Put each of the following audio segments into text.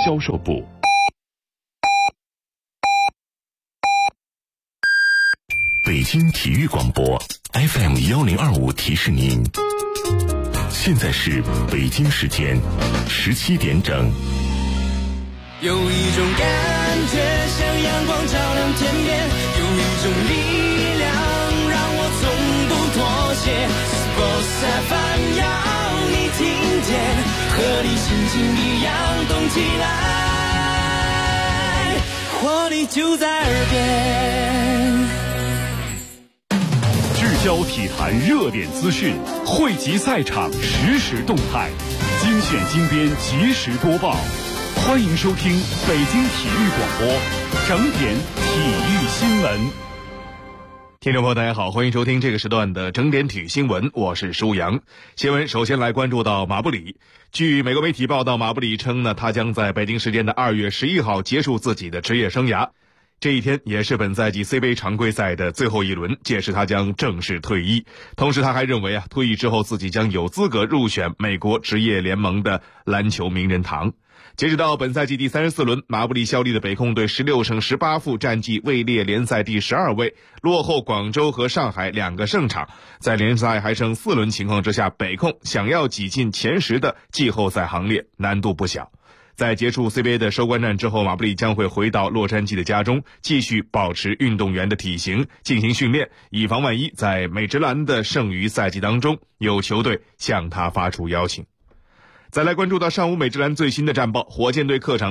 销售部。北京体育广播 FM1025 提示您，现在是北京时间17点整。 有一种感觉像阳光照亮天边，有一种力量让我从不妥协。Sports FM 要你听见，和你心情一样动起来，活力就在耳边。 聚焦体坛热点资讯，汇集赛场实时动态，精选精编及时播报。欢迎收听北京体育广播整点体育新闻。 听众朋友大家好，欢迎收听这个时段的整点体育新闻，我是舒阳。新闻首先来关注到马布里。据美国媒体报道，马布里称呢，他将在北京时间的2月11号结束自己的职业生涯。这一天也是本赛季 CBA 常规赛的最后一轮，届时他将正式退役。同时他还认为退役之后自己将有资格入选美国职业联盟的篮球名人堂。截止到本赛季第34轮，马布里效力的北控队16胜18负，战绩位列联赛第12位，落后广州和上海2个胜场。在联赛还剩4轮情况之下，北控想要挤进前10的季后赛行列难度不小。在结束 CBA 的收官战之后，马布里将会回到洛杉矶的家中，继续保持运动员的体型，进行训练，以防万一在美职篮的剩余赛季当中有球队向他发出邀请。再来关注到上午美职篮最新的战报，火箭队客场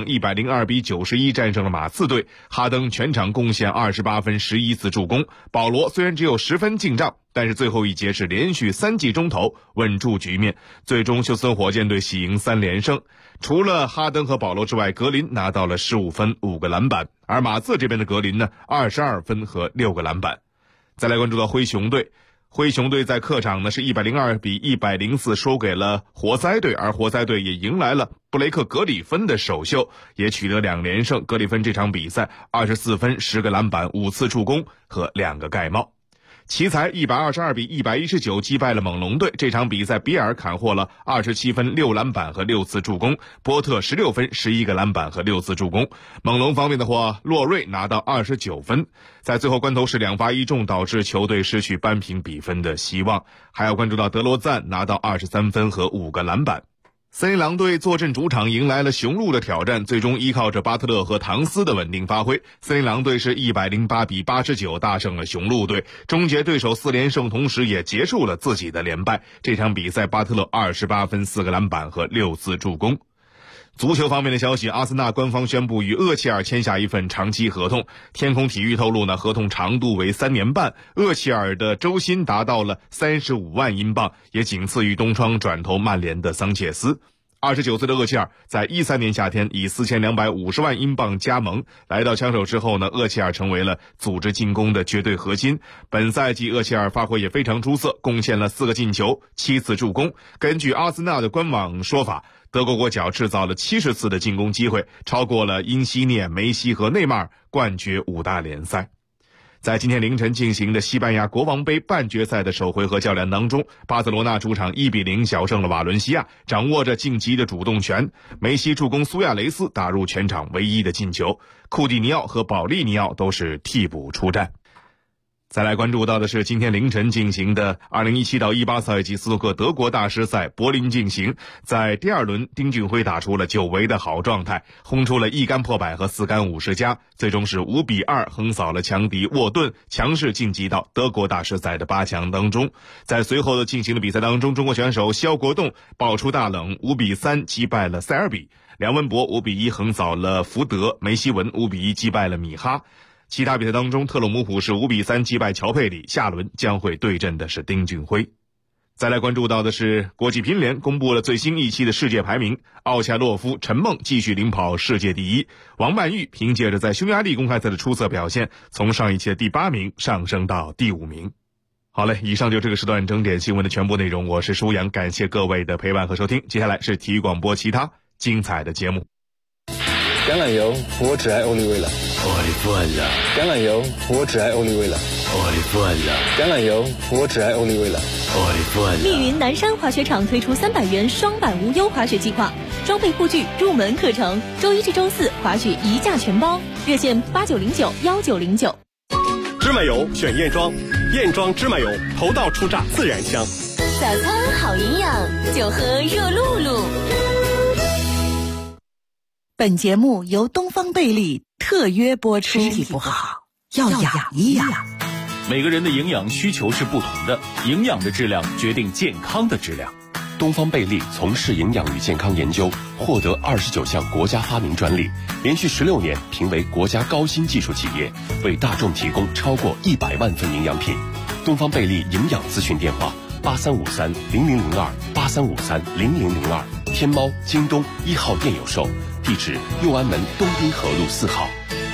102-91战胜了马刺队，哈登全场贡献28分11次助攻，保罗虽然只有10分进账，但是最后一节是连续3记中投稳住局面，最终休斯顿火箭队喜迎3连胜。除了哈登和保罗之外，格林拿到了15分5个篮板，而马刺这边的格林呢22分和6个篮板。再来关注到灰熊队，灰熊队在客场呢是102-104输给了活塞队，而活塞队也迎来了布雷克格里芬的首秀，也取得2连胜。格里芬这场比赛24分10个篮板5次助攻和2个盖帽。奇才122-119击败了猛龙队，这场比赛比尔砍获了27分6篮板和6次助攻，波特16分11个篮板和6次助攻。猛龙方面的话，洛瑞拿到29分，在最后关头是2罚1中，导致球队失去扳平比分的希望。还要关注到德罗赞拿到23分和5个篮板。森林狼队坐镇主场迎来了雄鹿的挑战，最终依靠着巴特勒和唐斯的稳定发挥，森林狼队是108-89大胜了雄鹿队，终结对手4连胜，同时也结束了自己的连败。这场比赛巴特勒28分4个篮板和6次助攻。足球方面的消息，阿森纳官方宣布与厄齐尔签下一份长期合同。天空体育透露呢，合同长度为3年半，厄齐尔的周薪达到了35万英镑，也仅次于东窗转投曼联的桑切斯。29岁的厄齐尔在13年夏天以4250万英镑加盟，来到枪手之后呢，厄齐尔成为了组织进攻的绝对核心。本赛季厄齐尔发挥也非常出色，贡献了4个进球7次助攻。根据阿森纳的官网说法，德国国脚制造了70次的进攻机会，超过了因西涅、梅西和内马尔，冠绝5大联赛。在今天凌晨进行的西班牙国王杯半决赛的首回合较量当中，巴塞罗那主场1-0小胜了瓦伦西亚，掌握着晋级的主动权。梅西助攻苏亚雷斯打入全场唯一的进球，库蒂尼奥和保利尼奥都是替补出战。再来关注到的是今天凌晨进行的2017-18赛季斯诺克德国大师赛柏林进行，在第2轮丁俊晖打出了久违的好状态，轰出了1杆破百和4杆50加，最终是5-2横扫了强敌沃顿，强势晋级到德国大师赛的8强当中。在随后的进行的比赛当中，中国选手肖国栋爆出大冷，5-3击败了塞尔比，梁文博5-1横扫了福德，梅希文5-1击败了米哈。其他比赛当中，特洛姆普是5-3击败乔佩里，下轮将会对阵的是丁俊晖。再来关注到的是国际乒联公布了最新一期的世界排名，奥恰洛夫、陈梦继续领跑世界第一，王曼玉凭借着在匈牙利公开赛的出色表现，从上一期的第8名上升到第5名。好嘞，以上就这个时段整点新闻的全部内容，我是舒阳，感谢各位的陪伴和收听。接下来是体育广播其他精彩的节目。 橄榄油，我只爱欧丽味了。橄榄油，我只爱欧丽味了。橄榄油，我只爱欧丽味了。 密云南山滑雪场推出300元双板无忧滑雪计划， 装备护具入门课程，周一至周四滑雪一价全包，热线89091909。 芝麻油选燕庄，燕庄芝麻油头道出榨自然香。 早餐好营养，就喝热露露。 本节目由东方贝利特约播出。身体不好要养一养。 每个人的营养需求是不同的，营养的质量决定健康的质量。 东方贝利从事营养与健康研究，获得29项国家发明专利，连续16年评为国家高新技术企业，为大众提供超过100万份营养品。东方贝利营养咨询电话83530002，83530002，天猫、京东1号店有售，地址右安门东滨河路4号。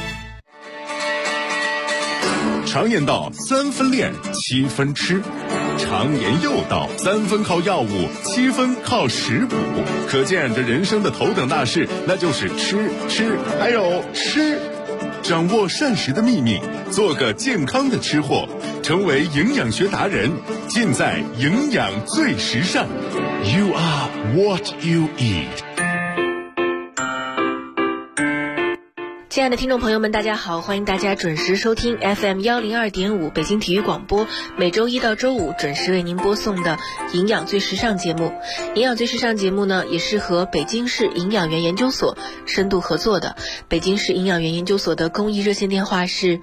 常言道3分练7分吃，常言又道3分靠药物7分靠食补，可见这人生的头等大事那就是吃还有吃。掌握膳食的秘密，做个健康的吃货，成为营养学达人，尽在营养最时尚。 You are what you eat。 亲爱的听众朋友们，大家好，欢迎大家准时收听 FM 102.5北京体育广播，每周一到周五准时为您播送的营养最时尚节目。营养最时尚节目呢，也是和北京市营养园研究所深度合作的。北京市营养园研究所的公益热线电话是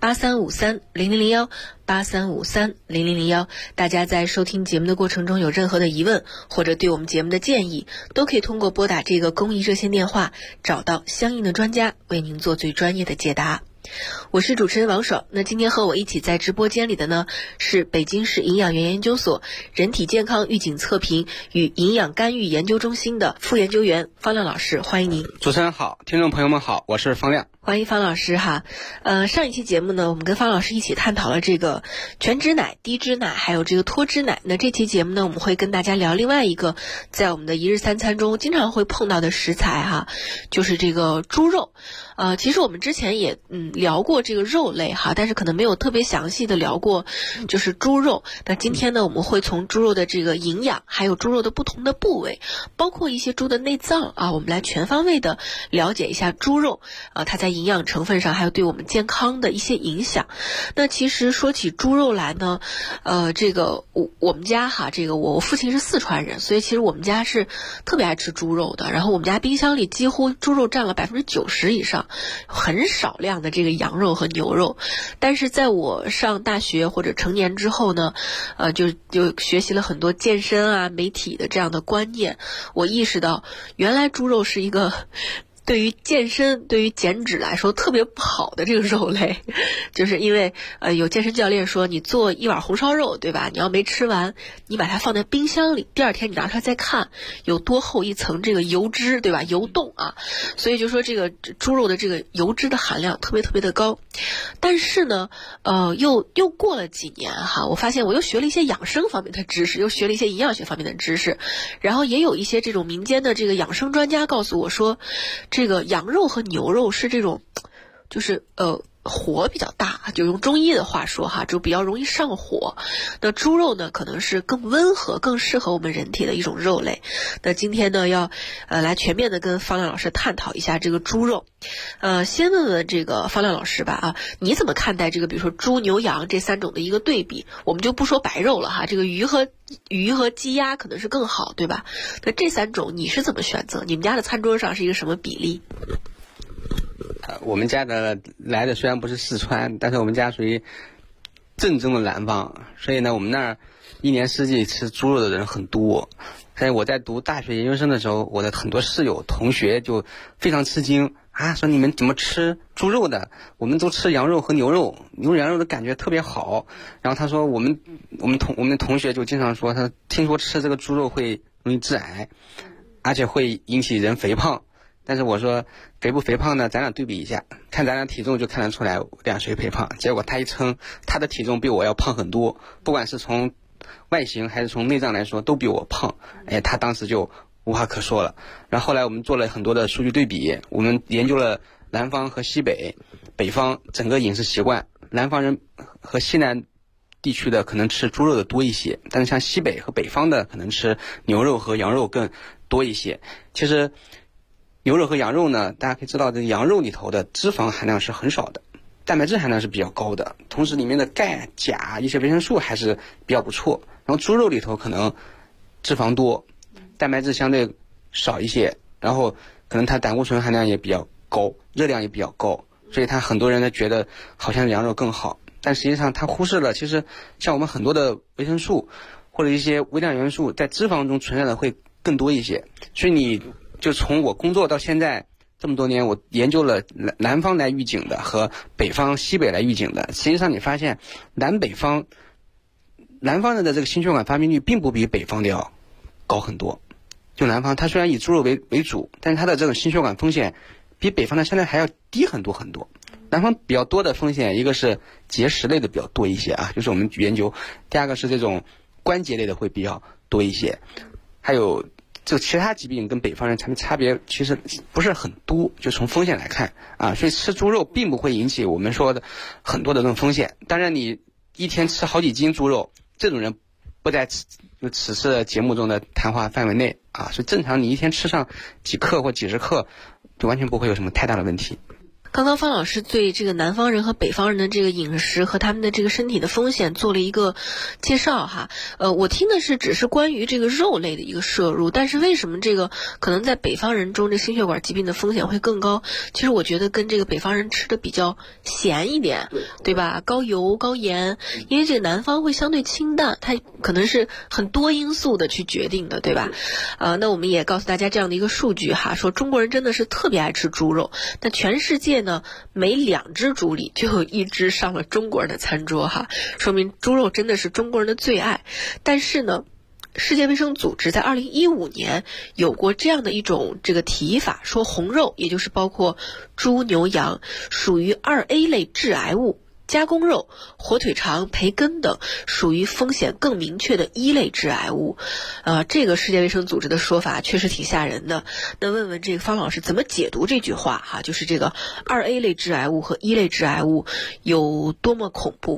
83530001。83530001，大家在收听节目的过程中有任何的疑问或者对我们节目的建议，都可以通过拨打这个公益热线电话找到相应的专家，为您做最专业的解答。我是主持人王爽，那今天和我一起在直播间里的呢，是北京市营养园研究所人体健康预警测评与营养干预研究中心的副研究员方亮老师，欢迎您。 主持人好，听众朋友们好，我是方亮。 欢迎方老师哈。上一期节目呢，我们跟方老师一起探讨了这个全脂奶、低脂奶还有这个脱脂奶。那这期节目呢，我们会跟大家聊另外一个在我们的一日三餐中经常会碰到的食材哈，就是这个猪肉。其实我们之前也聊过这个肉类哈，但是可能没有特别详细的聊过就是猪肉。那今天呢，我们会从猪肉的这个营养，还有猪肉的不同的部位，包括一些猪的内脏啊，我们来全方位的了解一下猪肉它在营养成分上还有对我们健康的一些影响。那其实说起猪肉来呢，这个我们家哈，这个我父亲是四川人，所以其实我们家是特别爱吃猪肉的。然后我们家冰箱里几乎猪肉占了90%以上，很少量的这个羊肉和牛肉。但是在我上大学或者成年之后呢，就学习了很多健身啊、媒体的这样的观念，我意识到原来猪肉是一个对于健身、对于减脂来说特别不好的这个肉类，就是因为有健身教练说，你做一碗红烧肉，对吧？你要没吃完，你把它放在冰箱里，第二天你拿出来再看，有多厚一层这个油脂，对吧？油冻啊，所以就说这个猪肉的这个油脂的含量特别特别的高。但是呢，又过了几年哈，我发现我又学了一些养生方面的知识，又学了一些营养学方面的知识，然后也有一些这种民间的这个养生专家告诉我说，这个羊肉和牛肉是这种，就是火比较大，就用中医的话说哈，就比较容易上火。那猪肉呢，可能是更温和、更适合我们人体的一种肉类。那今天呢，要来全面的跟方亮老师探讨一下这个猪肉。先问问这个方亮老师吧啊，你怎么看待这个比如说猪、牛、羊这三种的一个对比？我们就不说白肉了哈，这个鱼和鸡鸭可能是更好，对吧？那这三种你是怎么选择？你们家的餐桌上是一个什么比例？ 我们家的来的虽然不是四川，但是我们家属于正宗的南方，所以呢，我们那儿一年四季吃猪肉的人很多。所以我在读大学研究生的时候，我的很多室友同学就非常吃惊啊，说你们怎么吃猪肉的？我们都吃羊肉和牛肉，牛肉羊肉的感觉特别好。然后他说我们同学就经常说，他听说吃这个猪肉会容易致癌，而且会引起人肥胖。但是我说肥不肥胖呢，咱俩对比一下，看咱俩体重就看得出来俩谁肥胖。结果他一称，他的体重比我要胖很多，不管是从外形还是从内脏来说都比我胖。他当时就无话可说了。然后后来我们做了很多的数据对比，我们研究了南方和西北，北方整个饮食习惯，南方人和西南地区的可能吃猪肉的多一些，但是像西北和北方的可能吃牛肉和羊肉更多一些。其实牛肉和羊肉呢，大家可以知道，这个羊肉里头的脂肪含量是很少的，蛋白质含量是比较高的，同时里面的钙、钾一些维生素还是比较不错。然后猪肉里头可能脂肪多，蛋白质相对少一些，然后可能它胆固醇含量也比较高，热量也比较高，所以很多人呢觉得好像羊肉更好，但实际上他忽视了，其实像我们很多的维生素或者一些微量元素在脂肪中存在的会更多一些。所以你就从我工作到现在这么多年，我研究了南方来预警的和北方西北来预警的，实际上你发现南方人的这个心血管发病率并不比北方的要高很多。就南方它虽然以猪肉为主，但是它的这种心血管风险比北方的现在还要低很多很多。南方比较多的风险，一个是结石类的比较多一些啊，就是我们研究；第二个是这种关节类的会比较多一些，还有就其他疾病跟北方人差别其实不是很多，就从风险来看啊，所以吃猪肉并不会引起我们说的很多的这种风险。当然你一天吃好几斤猪肉，这种人不在此次节目中的谈话范围内啊，所以正常你一天吃上几克或几十克，就完全不会有什么太大的问题。 刚刚方老师对这个南方人和北方人的这个饮食和他们的这个身体的风险做了一个介绍哈。我听的是只是关于这个肉类的一个摄入，但是为什么这个可能在北方人中这心血管疾病的风险会更高？其实我觉得跟这个北方人吃的比较咸一点，对吧？高油高盐，因为这个南方会相对清淡，它可能是很多因素的去决定的，对吧？那我们也告诉大家这样的一个数据哈，说中国人真的是特别爱吃猪肉，但全世界呢，每2只猪里就有1只上了中国人的餐桌哈，说明猪肉真的是中国人的最爱。但是呢，世界卫生组织在2015年有过这样的一种这个提法，说红肉，也就是包括猪、牛、羊，属于2A 类致癌物。加工肉、火腿肠、培根等属于风险更明确的1类致癌物。这个世界卫生组织的说法确实挺吓人的。那问问这个方老师怎么解读这句话哈？就是这个2A 类致癌物和1类致癌物有多么恐怖？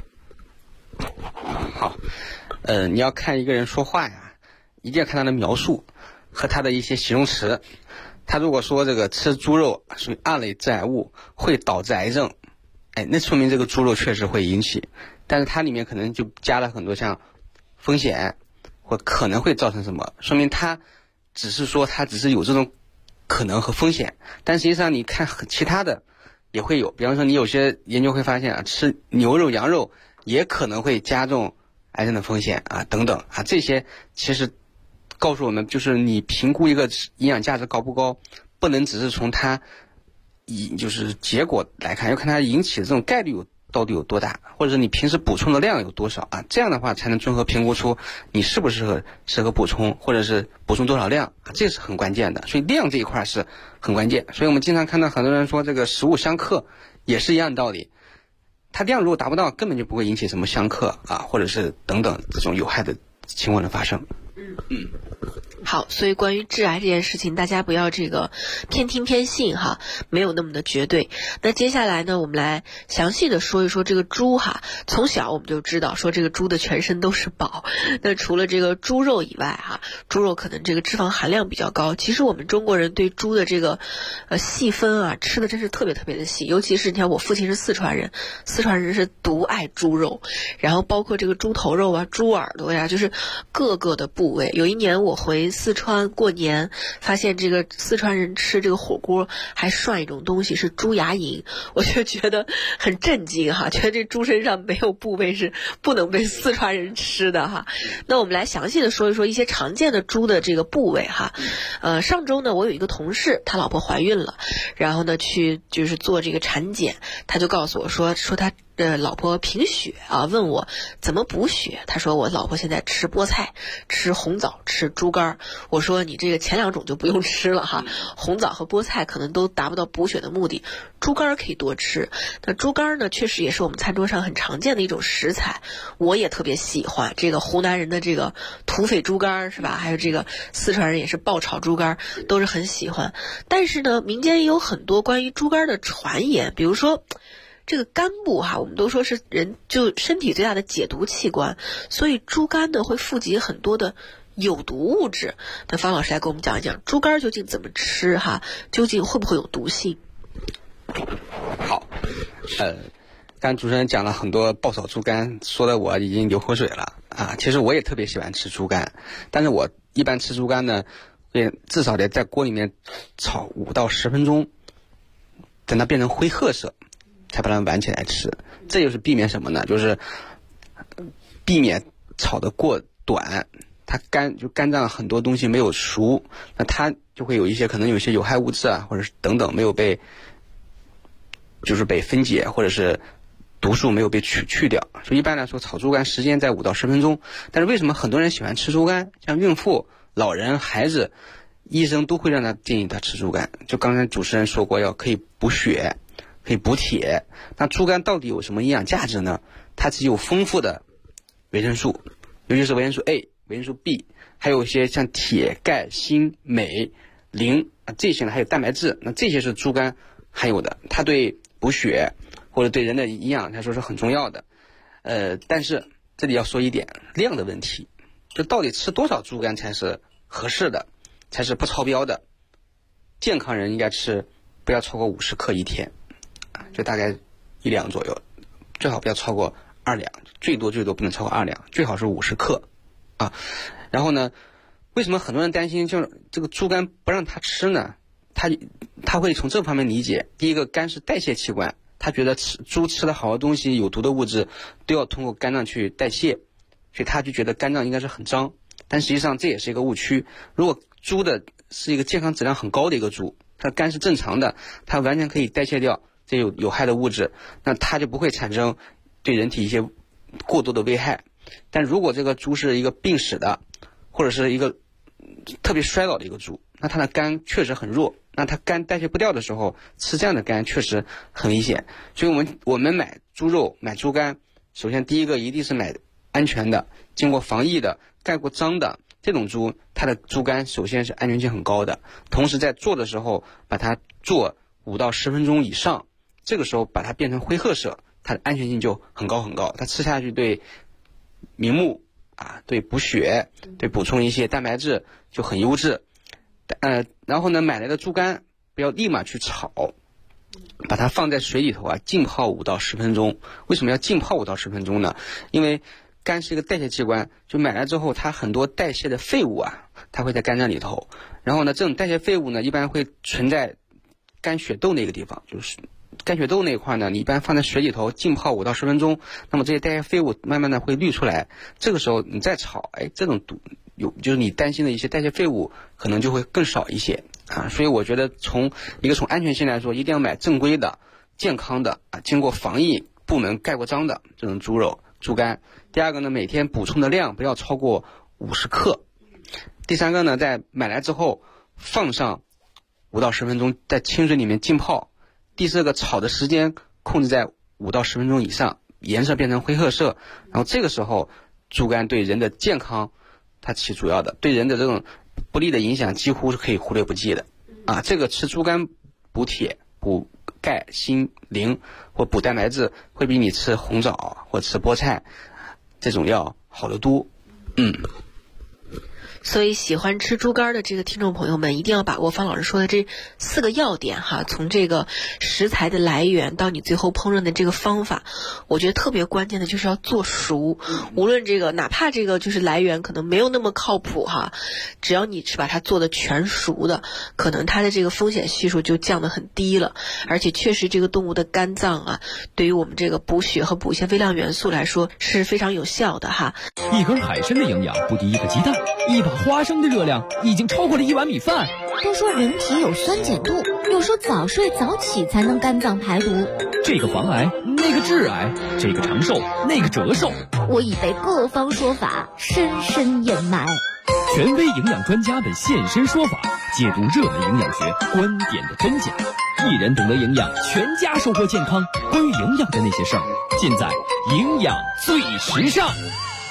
好，你要看一个人说话呀，一定要看他的描述和他的一些形容词。他如果说这个吃猪肉属于2类致癌物，会导致癌症，那说明这个猪肉确实会引起，但是它里面可能就加了很多像风险或可能会造成什么，说明它只是说它只是有这种可能和风险，但实际上你看其他的也会有，比方说你有些研究会发现啊，吃牛肉、羊肉也可能会加重癌症的风险啊等等啊，这些其实告诉我们，就是你评估一个营养价值高不高，不能只是从它就是结果来看，要看它引起的这种概率到底有多大，或者是你平时补充的量有多少啊？这样的话才能综合评估出你适不适合补充，或者是补充多少量啊，这是很关键的。所以量这一块是很关键。所以我们经常看到很多人说这个食物相克，也是一样的道理。它量如果达不到，根本就不会引起什么相克啊，或者是等等这种有害的情况的发生。 好，所以关于致癌这件事情，大家不要这个偏听偏信哈，没有那么的绝对。那接下来呢，我们来详细的说一说这个猪哈。从小我们就知道说这个猪的全身都是宝。那除了这个猪肉以外哈，猪肉可能这个脂肪含量比较高。其实我们中国人对猪的这个细分啊，吃的真是特别特别的细。尤其是你看我父亲是四川人，四川人是独爱猪肉，然后包括这个猪头肉啊、猪耳朵呀，就是各个的部位。有一年我回四川过年，发现这个四川人吃这个火锅还涮一种东西是猪牙龈，我就觉得很震惊哈，觉得这猪身上没有部位是不能被四川人吃的哈。那我们来详细的说一说一些常见的猪的这个部位哈。上周呢，我有一个同事，他老婆怀孕了，然后呢去就是做这个产检，他就告诉我说他老婆贫血啊，问我怎么补血。他说我老婆现在吃菠菜、吃红枣、吃猪肝。我说你这个前2种就不用吃了哈，红枣和菠菜可能都达不到补血的目的，猪肝可以多吃。那猪肝呢，确实也是我们餐桌上很常见的一种食材，我也特别喜欢。这个湖南人的这个土匪猪肝是吧？还有这个四川人也是爆炒猪肝，都是很喜欢。但是呢，民间也有很多关于猪肝的传言，比如说这个肝部哈，我们都说是人就身体最大的解毒器官，所以猪肝呢会富集很多的有毒物质。那方老师来给我们讲一讲猪肝究竟怎么吃哈，究竟会不会有毒性？ 好，刚主持人讲了很多爆炒猪肝，说的我已经流口水了啊。其实我也特别喜欢吃猪肝，但是我一般吃猪肝呢，至少得在锅里面炒5到10分钟，等它变成灰褐色，才把它挽起来吃。这就是避免什么呢？就是避免炒得过短，它肝脏很多东西没有熟，那它就会可能有一些有害物质啊，或者是等等没有被分解，或者是毒素没有被去掉。所以一般来说炒猪肝时间在5到10分钟。但是为什么很多人喜欢吃猪肝？像孕妇、老人、孩子，医生都会让他建议他吃猪肝。就刚才主持人说过，可以补血，可以补铁。那猪肝到底有什么营养价值呢？它是有丰富的维生素，尤其是维生素 A、维生素 B， 还有一些像铁、钙、锌、镁、磷这些呢，还有蛋白质。那这些是猪肝含有的，它对补血或者对人的营养来说是很重要的。但是这里要说一点量的问题，就到底吃多少猪肝才是合适的，才是不超标的。健康人应该吃不要超过50克一天，就大概1两左右，最好不要超过2两，最多不能超过2两，最好是50克啊。然后呢，为什么很多人担心就是这个猪肝不让他吃呢？他会从这方面理解，第一个，肝是代谢器官，他觉得猪吃了好多东西有毒的物质都要通过肝脏去代谢，所以他就觉得肝脏应该是很脏。但实际上这也是一个误区。如果猪的是一个健康质量很高的一个猪，它肝是正常的，它完全可以代谢掉这有害的物质，那它就不会产生对人体一些过多的危害。但如果这个猪是一个病史的，或者是一个特别衰老的一个猪，那它的肝确实很弱，那它肝代谢不掉的时候，吃这样的肝确实很危险。所以我们买猪肉、买猪肝，首先第一个一定是买安全的，经过防疫的、盖过章的这种猪，它的猪肝首先是安全性很高的。同时在做的时候把它做5到10分钟以上，这个时候把它变成灰褐色，它的安全性就很高很高。它吃下去对明目对补血、对补充一些蛋白质就很优质。然后呢，买来的猪肝不要立马去炒，把它放在水里头浸泡5到10分钟。为什么要浸泡5到10分钟呢？因为肝是一个代谢器官，就买来之后它很多代谢的废物它会在肝脏里头。然后呢，这种代谢废物呢一般会存在肝血窦那个地方，就是肝血窦那一块呢，你一般放在水里头浸泡5到10分钟，那么这些代谢废物慢慢的会滤出来。这个时候你再炒，这种就是你担心的一些代谢废物可能就会更少一些所以我觉得从安全性来说，一定要买正规的、健康的经过防疫部门盖过章的这种猪肉、猪肝。第二个呢，每天补充的量不要超过50克。第三个呢，在买来之后放上5到10分钟，在清水里面浸泡。第四个，炒的时间控制在5到10分钟以上，颜色变成灰褐色。然后这个时候猪肝对人的健康它起主要的，对人的这种不利的影响几乎是可以忽略不计的这个吃猪肝补铁、补钙、锌、磷或补蛋白质会比你吃红枣或吃菠菜这种要好得多。 所以喜欢吃猪肝的这个听众朋友们一定要把握方老师说的这4个要点从这个食材的来源到你最后烹饪的这个方法，我觉得特别关键的就是要做熟。无论这个哪怕这个就是来源可能没有那么靠谱只要你是把它做的全熟的，可能它的这个风险系数就降得很低了。而且确实这个动物的肝脏对于我们这个补血和补一些微量元素来说是非常有效的一根海参的营养不敌1个鸡蛋，一把花生的热量已经超过了1碗米饭。 都说人体有酸碱度，又说早睡早起才能肝脏排毒。 这个防癌，那个致癌，这个长寿，那个折寿。 我已被各方说法深深掩埋。 权威营养专家的现身说法，解读热门营养学观点的真假。一人懂得营养，全家收获健康。关于营养的那些事儿，尽在营养最时尚。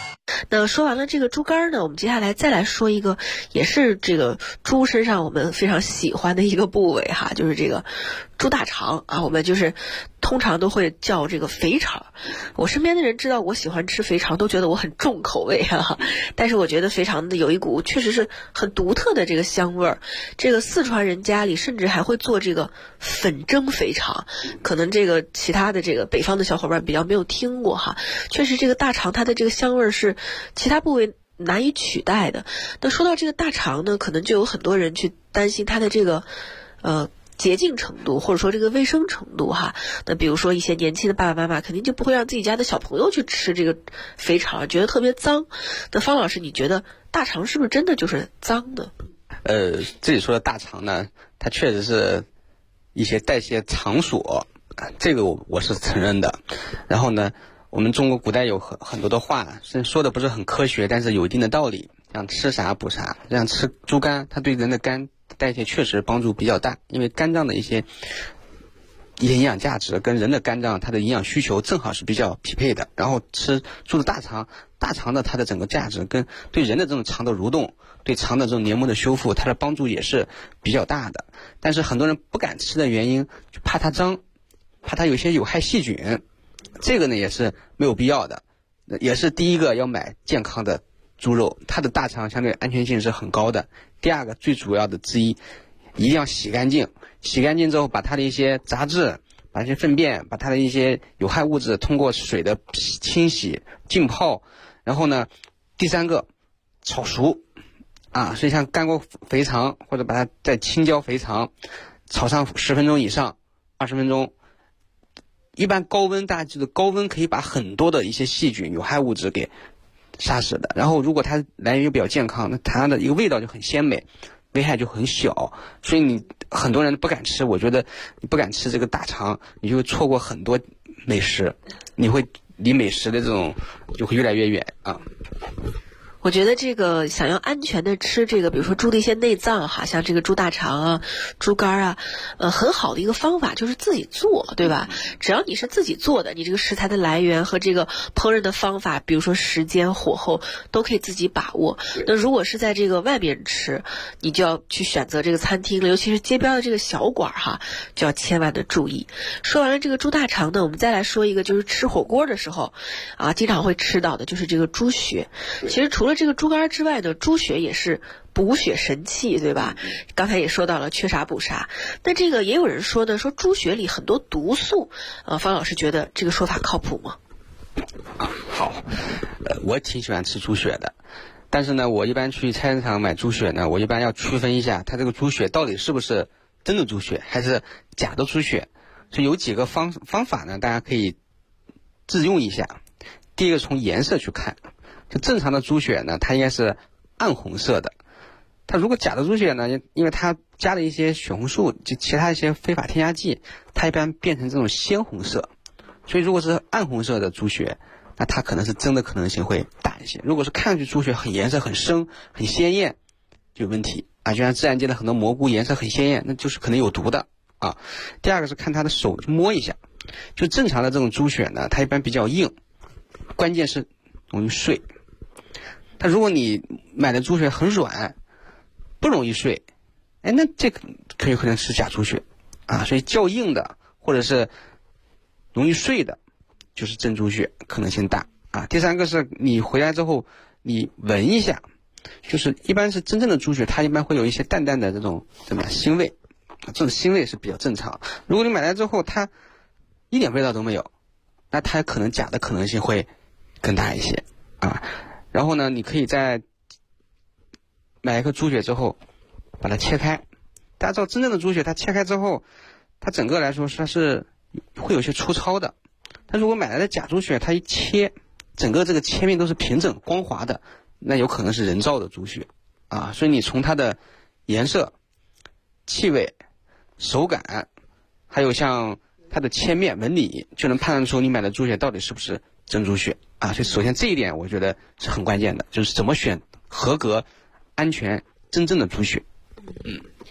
那说完了这个猪肝呢，我们接下来再来说一个，也是这个猪身上我们非常喜欢的一个部位哈，就是这个猪大肠啊，我们就是通常都会叫这个肥肠。我身边的人知道我喜欢吃肥肠，都觉得我很重口味啊。但是我觉得肥肠的有一股确实是很独特的这个香味儿。这个四川人家里甚至还会做这个粉蒸肥肠，可能这个其他的这个北方的小伙伴比较没有听过哈。确实这个大肠它的这个香味儿是其他部位难以取代的。那说到这个大肠呢，可能就有很多人去担心它的这个洁净程度，或者说这个卫生程度哈。那比如说一些年轻的爸爸妈妈肯定就不会让自己家的小朋友去吃这个肥肠，觉得特别脏。那方老师，你觉得大肠是不是真的就是脏的？ 这里说的大肠呢，它确实是一些代谢场所，这个我是承认的。然后呢，我们中国古代有很多的话，虽然说的不是很科学，但是有一定的道理。像吃啥补啥，像吃猪肝，它对人的肝代谢确实帮助比较大，因为肝脏的一些营养价值跟人的肝脏它的营养需求正好是比较匹配的。然后吃猪的大肠的它的整个价值跟对人的这种肠的蠕动，对肠的这种黏膜的修复，它的帮助也是比较大的。但是很多人不敢吃的原因，就怕它脏，怕它有些有害细菌，这个呢也是没有必要的。也是第一个要买健康的猪肉，它的大肠相对安全性是很高的。第二个最主要的之一，一定要洗干净，洗干净之后把它的一些杂质，把一些粪便，把它的一些有害物质通过水的清洗浸泡。然后呢，第三个炒熟啊，所以像干锅肥肠或者把它在青椒肥肠炒上10分钟以上20分钟。一般高温，大家记得高温可以把很多的一些细菌有害物质给杀死的。然后如果它来源又比较健康，那它的一个味道就很鲜美，危害就很小。所以你很多人不敢吃，我觉得你不敢吃这个大肠，你就会错过很多美食，你会离美食的这种就会越来越远啊。 我觉得这个想要安全的吃这个，比如说猪的一些内脏哈，像这个猪大肠啊、猪肝啊，很好的一个方法就是自己做，对吧？只要你是自己做的，你这个食材的来源和这个烹饪的方法，比如说时间、火候，都可以自己把握。那如果是在这个外面吃，你就要去选择这个餐厅了，尤其是街边的这个小馆哈，就要千万的注意。说完了这个猪大肠呢，我们再来说一个，就是吃火锅的时候啊，经常会吃到的就是这个猪血。其实除了这个猪肝之外呢，猪血也是补血神器，对吧？刚才也说到了缺啥补啥。那这个也有人说呢，说猪血里很多毒素，方老师觉得这个说法靠谱吗？ 好，我挺喜欢吃猪血的，但是呢，我一般去菜市场买猪血呢，我一般要区分一下，它这个猪血到底是不是真的猪血，还是假的猪血。所以有几个方法呢，大家可以自用一下。第一个从颜色去看。就正常的猪血呢，它应该是暗红色的。它如果假的猪血呢，因为它加了一些血红素及其他一些非法添加剂，它一般变成这种鲜红色。所以如果是暗红色的猪血，那它可能是真的可能性会大一些。如果是看上去猪血颜色很深、很鲜艳，就有问题啊。就像自然界的很多蘑菇颜色很鲜艳，那就是可能有毒的啊。第二个是看它的手摸一下，就正常的这种猪血呢，它一般比较硬，关键是容易碎。但如果你买的猪血很软，不容易碎，那这个可能是假猪血啊。所以较硬的或者是容易碎的，就是真猪血，可能性大啊。第三个是你回来之后你闻一下，就是一般是真正的猪血，它一般会有一些淡淡的这种腥味，这种腥味是比较正常。如果你买来之后它一点味道都没有，那它可能假的可能性会更大一些啊。然后呢，你可以在买一颗猪血之后把它切开。大家知道真正的猪血它切开之后，它整个来说它是会有些粗糙的。但如果买来的假猪血，它一切整个这个切面都是平整光滑的，那有可能是人造的猪血啊。所以你从它的颜色、气味、手感，还有像它的切面纹理，就能判断出你买的猪血到底是不是真猪血啊。所以首先这一点我觉得是很关键的，就是怎么选合格、安全、真正的猪血。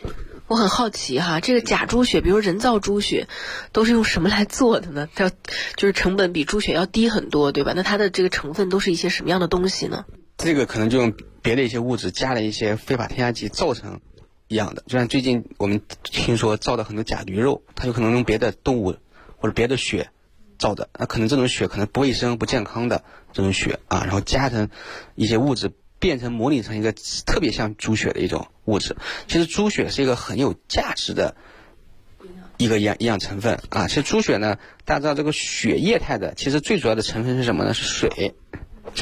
我很好奇哈，这个假猪血，比如人造猪血，都是用什么来做的呢？它就是成本比猪血要低很多，对吧？那它的这个成分都是一些什么样的东西呢？ 这个可能就用别的一些物质加了一些非法添加剂造成一样的。就像最近我们听说造的很多假驴肉，它有可能用别的动物或者别的血造的，那可能这种血可能不卫生、不健康的这种血啊，然后加成一些物质，变成模拟成一个特别像猪血的一种物质。其实猪血是一个很有价值的一个营养成分啊。其实猪血呢，大家知道这个血液态的，其实最主要的成分是什么呢？是水，就是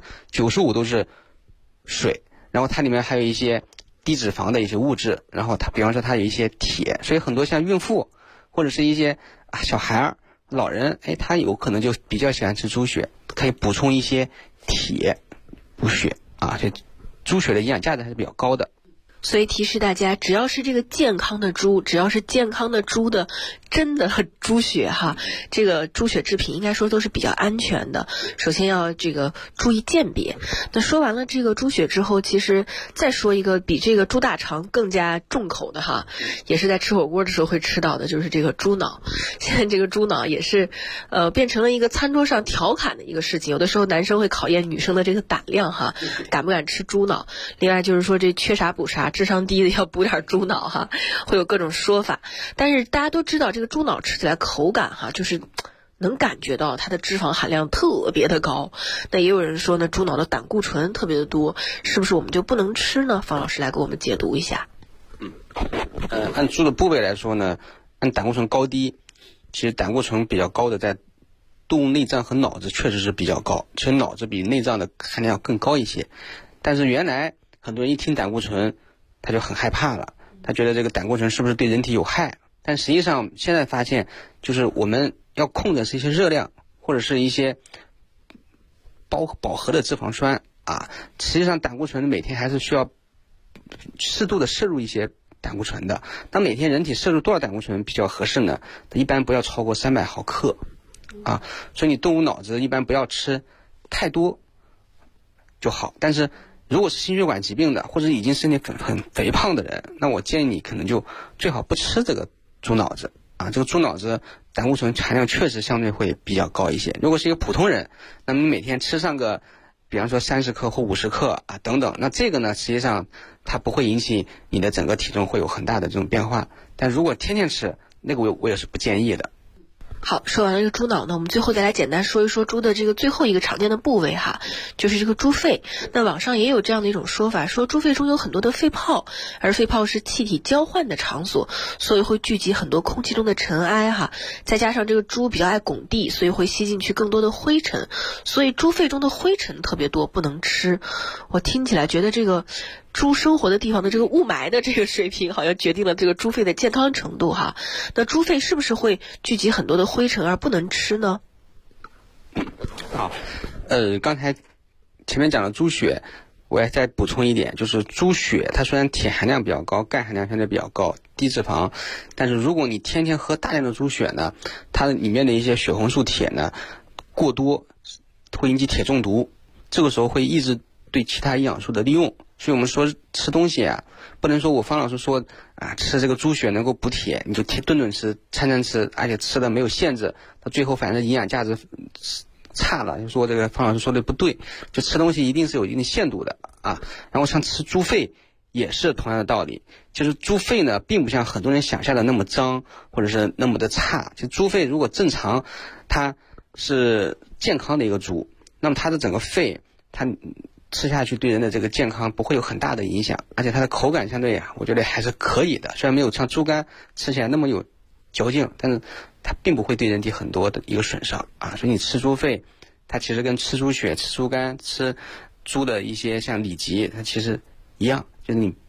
95% 都是水，然后它里面还有一些低脂肪的一些物质，然后它比方说它有一些铁，所以很多像孕妇或者是一些小孩儿、老人，他有可能就比较喜欢吃猪血，可以补充一些铁补血啊，这猪血的营养价值还是比较高的。 所以提示大家，只要是这个健康的猪，只要是健康的猪的真的猪血哈，这个猪血制品应该说都是比较安全的。首先要这个注意鉴别。那说完了这个猪血之后，其实再说一个比这个猪大肠更加重口的哈，也是在吃火锅的时候会吃到的，就是这个猪脑。现在这个猪脑也是变成了一个餐桌上调侃的一个事情，有的时候男生会考验女生的这个胆量哈，敢不敢吃猪脑。另外就是说这缺啥补啥，智商低的要补点猪脑哈，会有各种说法。但是大家都知道这个猪脑吃起来口感哈，就是能感觉到它的脂肪含量特别的高。那也有人说呢，猪脑的胆固醇特别的多，是不是我们就不能吃呢？方老师来给我们解读一下。 按猪的部位来说呢，按胆固醇高低，其实胆固醇比较高的在动物内脏和脑子确实是比较高，其实脑子比内脏的含量更高一些。但是原来很多人一听胆固醇他就很害怕了，他觉得这个胆固醇是不是对人体有害。但实际上现在发现，就是我们要控制是一些热量或者是一些饱和的脂肪酸啊。实际上胆固醇每天还是需要适度的摄入一些胆固醇的。那每天人体摄入多少胆固醇比较合适呢？一般不要超过300毫克啊。所以你动物脑子一般不要吃太多就好。但是如果是心血管疾病的，或者已经身体很肥胖的人，那我建议你可能就最好不吃这个猪脑子啊。这个猪脑子胆固醇含量确实相对会比较高一些。如果是一个普通人，那么你每天吃上个比方说30克或50克啊等等，那这个呢实际上它不会引起你的整个体重会有很大的这种变化。但如果天天吃那个我也是不建议的。 好，说完了这个猪脑呢，我们最后再来简单说一说猪的这个最后一个常见的部位哈，就是这个猪肺。那网上也有这样的一种说法，说猪肺中有很多的肺泡，而肺泡是气体交换的场所，所以会聚集很多空气中的尘埃哈。再加上这个猪比较爱拱地，所以会吸进去更多的灰尘，所以猪肺中的灰尘特别多，不能吃。我听起来觉得这个猪生活的地方的这个雾霾的这个水平，好像决定了这个猪肺的健康程度哈。那猪肺是不是会聚集很多的灰尘而不能吃呢？ 好，刚才前面讲了猪血，我也再补充一点，就是猪血它虽然铁含量比较高，钙含量相对比较高，低脂肪，但是如果你天天喝大量的猪血呢，它里面的一些血红素铁呢过多，会引起铁中毒，这个时候会抑制对其他营养素的利用。所以我们说吃东西啊，不能说我方老师说啊吃这个猪血能够补铁，你就顿顿吃，餐餐吃，而且吃的没有限制，到最后反正营养价值差了，就说这个方老师说的不对，就吃东西一定是有一定限度的啊。然后像吃猪肺也是同样的道理，就是猪肺呢并不像很多人想象的那么脏或者是那么的差。就猪肺如果正常，它是健康的一个猪，那么它的整个肺它吃下去对人的这个健康不会有很大的影响，而且它的口感相对我觉得还是可以的，虽然没有像猪肝吃起来那么有嚼劲，但是它并不会对人体很多的一个损伤啊。所以你吃猪肺，它其实跟吃猪血、吃猪肝、吃猪的一些像里脊，它其实一样，就是你